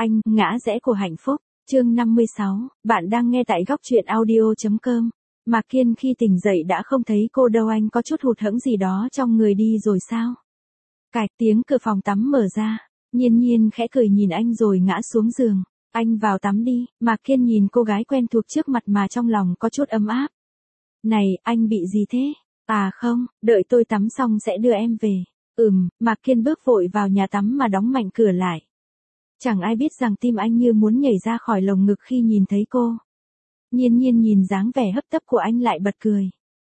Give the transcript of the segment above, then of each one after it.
Anh, ngã rẽ của hạnh phúc. Chương 56, bạn đang nghe tại góc truyện audio.com. Mạc Kiên khi tỉnh dậy đã không thấy cô đâu, anh có chút hụt hẫng gì đó trong người đi rồi sao? Cạch tiếng cửa phòng tắm mở ra, Nhiên Nhiên khẽ cười nhìn anh rồi ngã xuống giường. Anh vào tắm đi. Mạc Kiên nhìn cô gái quen thuộc trước mặt mà trong lòng có chút ấm áp. Này, anh bị gì thế? À không, đợi tôi tắm xong sẽ đưa em về. Mạc Kiên bước vội vào nhà tắm mà đóng mạnh cửa lại. Chẳng ai biết rằng tim anh như muốn nhảy ra khỏi lồng ngực khi nhìn thấy cô. Nhiên Nhiên nhìn dáng vẻ hấp tấp của anh lại bật cười.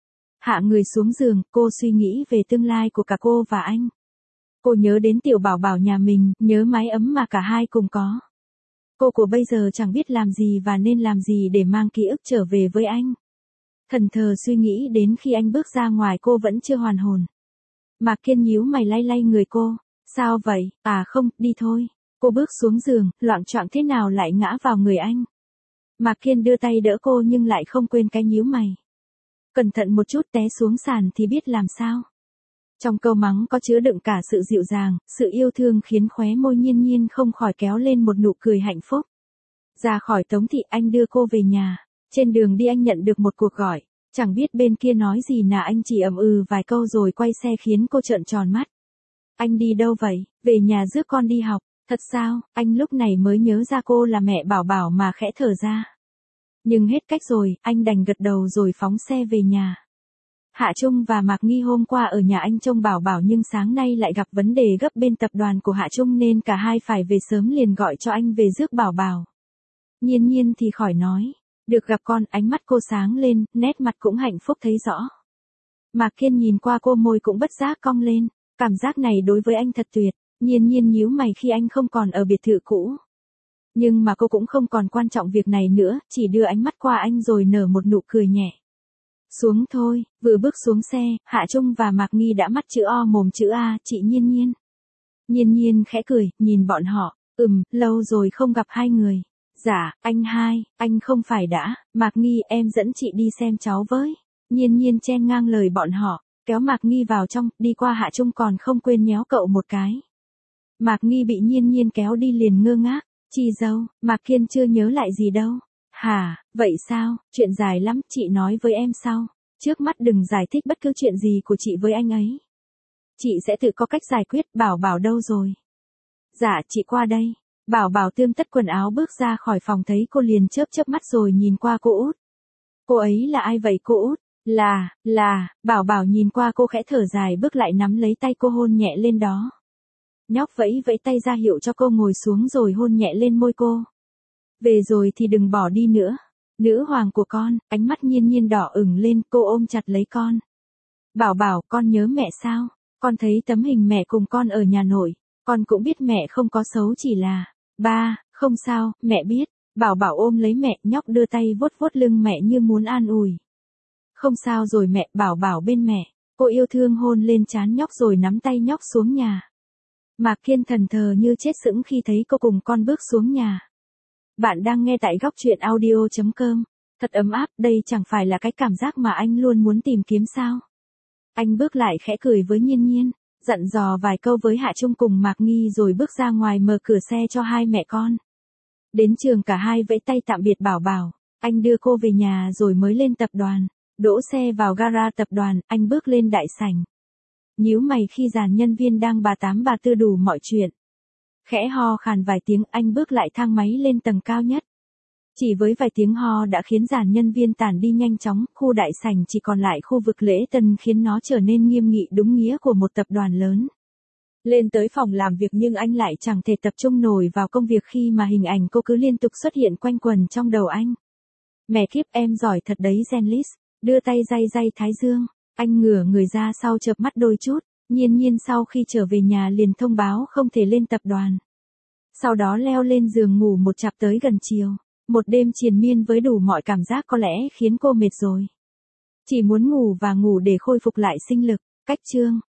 Hạ người xuống giường, cô suy nghĩ về tương lai của cả cô và anh. Cô nhớ đến tiểu bảo bảo nhà mình, nhớ mái ấm mà cả hai cùng có. Cô của bây giờ chẳng biết làm gì và nên làm gì để mang ký ức trở về với anh. Thần thờ suy nghĩ đến khi anh bước ra ngoài cô vẫn chưa hoàn hồn. Mạc Kiên nhíu mày lay lay người cô. Sao vậy? À không, đi thôi. Cô bước xuống giường, loạng choạng thế nào lại ngã vào người anh. Mạc Kiên đưa tay đỡ cô nhưng lại không quên cái nhíu mày. Cẩn thận một chút, té xuống sàn thì biết làm sao. Trong câu mắng có chứa đựng cả sự dịu dàng, sự yêu thương khiến khóe môi Nhiên Nhiên không khỏi kéo lên một nụ cười hạnh phúc. Ra khỏi Tống thị anh đưa cô về nhà. Trên đường đi anh nhận được một cuộc gọi. Chẳng biết bên kia nói gì nà, anh chỉ vài câu rồi quay xe khiến cô trợn tròn mắt. Anh đi đâu vậy? Về nhà rước con đi học. Thật sao? Anh lúc này mới nhớ ra cô là mẹ Bảo Bảo mà khẽ thở ra. Nhưng hết cách rồi, anh đành gật đầu rồi phóng xe về nhà. Hạ Trung và Mạc Nghi hôm qua ở nhà anh trông Bảo Bảo nhưng sáng nay lại gặp vấn đề gấp bên tập đoàn của Hạ Trung nên cả hai phải về sớm, liền gọi cho anh về rước Bảo Bảo. Nhiên Nhiên thì khỏi nói. Được gặp con, ánh mắt cô sáng lên, nét mặt cũng hạnh phúc thấy rõ. Mạc Kiên nhìn qua cô, môi cũng bất giác cong lên. Cảm giác này đối với anh thật tuyệt. Nhiên Nhiên nhíu mày khi anh không còn ở biệt thự cũ. Nhưng mà cô cũng không còn quan trọng việc này nữa, chỉ đưa ánh mắt qua anh rồi nở một nụ cười nhẹ. Xuống thôi. Vừa bước xuống xe, Hạ Trung và Mạc Nghi đã mắt chữ O mồm chữ A, chị Nhiên Nhiên. Nhiên Nhiên khẽ cười, nhìn bọn họ. Lâu rồi không gặp hai người. Dạ, anh hai, anh không phải đã. Mạc Nghi, em dẫn chị đi xem cháu với. Nhiên Nhiên chen ngang lời bọn họ, kéo Mạc Nghi vào trong, đi qua Hạ Trung còn không quên nhéo cậu một cái. Mạc Nghi bị Nhiên Nhiên kéo đi liền ngơ ngác. Chị dâu, Mạc Kiên chưa nhớ lại gì đâu. Hả, vậy sao? Chuyện dài lắm, chị nói với em sau. Trước mắt đừng giải thích bất cứ chuyện gì của chị với anh ấy. Chị sẽ tự có cách giải quyết. Bảo Bảo đâu rồi? Dạ, chị qua đây. Bảo Bảo tươm tất quần áo bước ra khỏi phòng, thấy cô liền chớp chớp mắt rồi nhìn qua cô út. Cô ấy là ai vậy cô út? Bảo Bảo nhìn qua cô khẽ thở dài bước lại nắm lấy tay cô hôn nhẹ lên đó. Nhóc vẫy vẫy tay ra hiệu cho cô ngồi xuống rồi hôn nhẹ lên môi cô. Về rồi thì đừng bỏ đi nữa. Nữ hoàng của con, ánh mắt Nhiên Nhiên đỏ ửng lên, cô ôm chặt lấy con. Bảo Bảo, con nhớ mẹ sao? Con thấy tấm hình mẹ cùng con ở nhà nội. Con cũng biết mẹ không có xấu, chỉ là... Ba, không sao, mẹ biết. Bảo Bảo ôm lấy mẹ, nhóc đưa tay vuốt vuốt lưng mẹ như muốn an ủi. Không sao rồi mẹ. Bảo Bảo bên mẹ. Cô yêu thương hôn lên trán nhóc rồi nắm tay nhóc xuống nhà. Mạc Kiên thần thờ như chết sững khi thấy cô cùng con bước xuống nhà. Bạn đang nghe tại góc truyện audio.com. Thật ấm áp, đây chẳng phải là cái cảm giác mà anh luôn muốn tìm kiếm sao? Anh bước lại khẽ cười với Nhiên Nhiên, dặn dò vài câu với Hạ Trung cùng Mạc Nghi rồi bước ra ngoài mở cửa xe cho hai mẹ con. Đến trường cả hai vẫy tay tạm biệt Bảo Bảo, anh đưa cô về nhà rồi mới lên tập đoàn. Đỗ xe vào gara tập đoàn, anh bước lên đại sảnh. Nhíu mày khi dàn nhân viên đang bà tám bà tư đủ mọi chuyện. Khẽ ho khàn vài tiếng, anh bước lại thang máy lên tầng cao nhất. Chỉ với vài tiếng ho đã khiến dàn nhân viên tản đi nhanh chóng, khu đại sảnh chỉ còn lại khu vực lễ tân khiến nó trở nên nghiêm nghị đúng nghĩa của một tập đoàn lớn. Lên tới phòng làm việc nhưng anh lại chẳng thể tập trung nổi vào công việc khi mà hình ảnh cô cứ liên tục xuất hiện quanh quẩn trong đầu anh. Mẹ kiếp, em giỏi thật đấy Zenlis, đưa tay day day thái dương. Anh ngửa người ra sau chợp mắt đôi chút. Nhiên Nhiên sau khi trở về nhà liền thông báo không thể lên tập đoàn. Sau đó leo lên giường ngủ một chặp tới gần chiều. Một đêm triền miên với đủ mọi cảm giác có lẽ khiến cô mệt rồi. Chỉ muốn ngủ và ngủ để khôi phục lại sinh lực. Cách chương.